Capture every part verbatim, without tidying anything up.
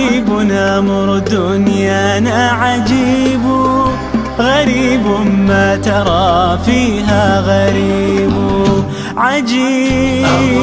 عجيب أمر دنيانا عجيب، غريب ما ترى فيها غريب. عجيب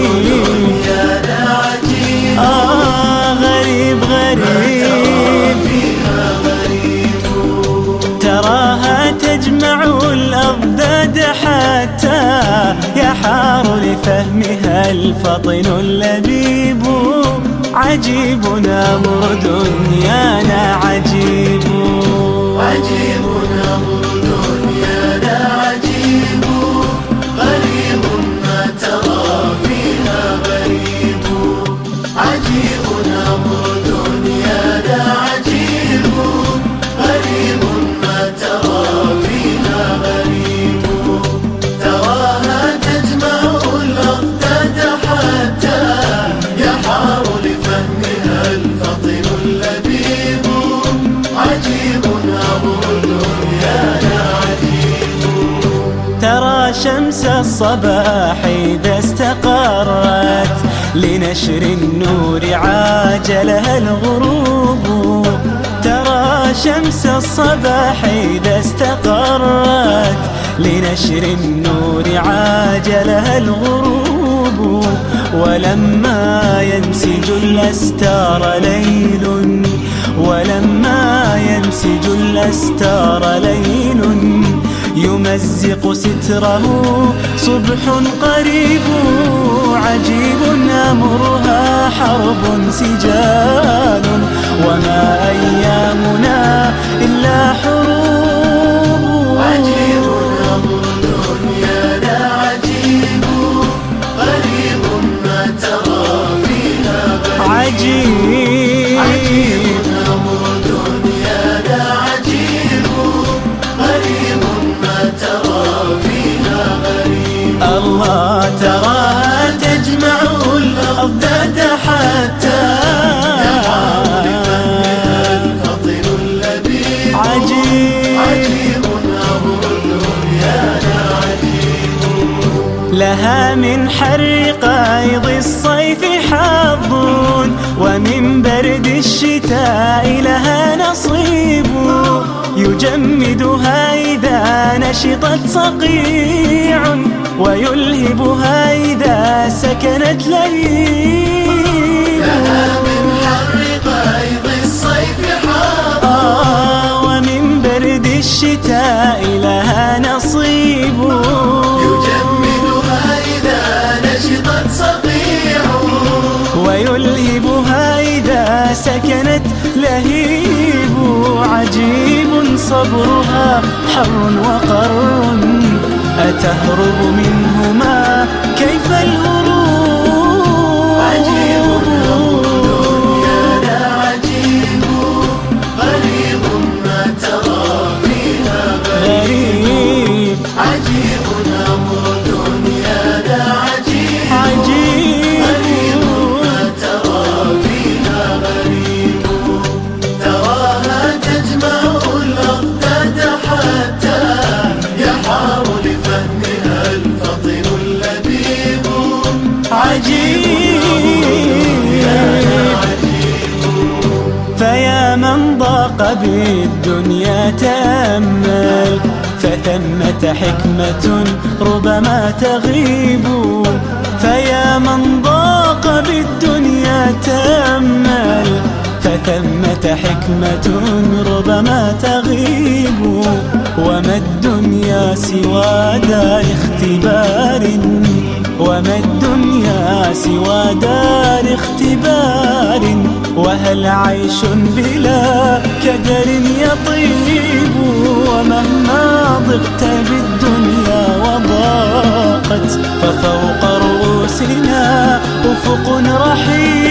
عجيب آه غريب غريب فيها غريب. تراها تجمع الأضداد حتى يحار لفهمها الفطن اللبيب. عجيب أمر دنيانا عجيب، عجيب أمر دنيانا عجيب، غريب ما ترى فيها غريب. عجيب أمر دنيانا عجيب، غريب ما ترى فيها غريب. تراها تجمع الأضداد حتى يحار لفهمها الفطن اللبيب. عجيب أمر دنيانا عجيب. ترى شمس الصباح إذا استقرت لنشر النور عاجلها الغروب. ترى شمس الصباح إذا استقرت لنشر النور عاجلها الغروب. ولما ينسج الأستار ليل، ولما ينسج الأستار ليل يمزق ستره صبح قريب. عجيب أمرها حرب سجال، وما أيامنا إلا حروب. عجيب أمر دنيانا عجيب، غريب ما ترى فيها غريب. عجيب عجيب أمر دنيانا عجيب، غريب ما ترى فيها غريب. الله تراها تجمع الأضداد حتى يحار لفهمها الفطن اللبيب. عجيب عجيب أمر دنيانا عجيب. لها من حر قيض الصيف حظ، ومن برد الشتاء لها نصيب. يجمدها إذا نشطت صقيع، ويلهبها إذا سكنت لهيب. لها من حر قيض الصيف حظ، آه ومن برد الشتاء لها نصيب. يجمدها إذا نشطت صقيع، ويلهبها إذا سكنت لهيب. عجيب صبرها حر وقر، أتهرب منهما كيف الهروب. عجيب دنيانا عجيب، غريب ما ترى فيها غريب. عجيب أمر دنيانا عجيب، عجيب غريب ما ترى فيها غريب. تراها تجمع الأضداد حتى يحار لفهمها الفطن اللبيب. عجيب فيا من ضاق بالدنيا تأمل، فثمة حكمة ربما تغيب. فيا من ضاق بالدنيا تأمل، فثمة حكمة ربما تغيب. وما الدنيا سوى دار اختبار، وما الدنيا سوى دار اختبار. وهل عيش بلا كدر يطيب. ومهما ضقت بالدنيا وضاقت، ففوق رؤوسنا أفق رحيب.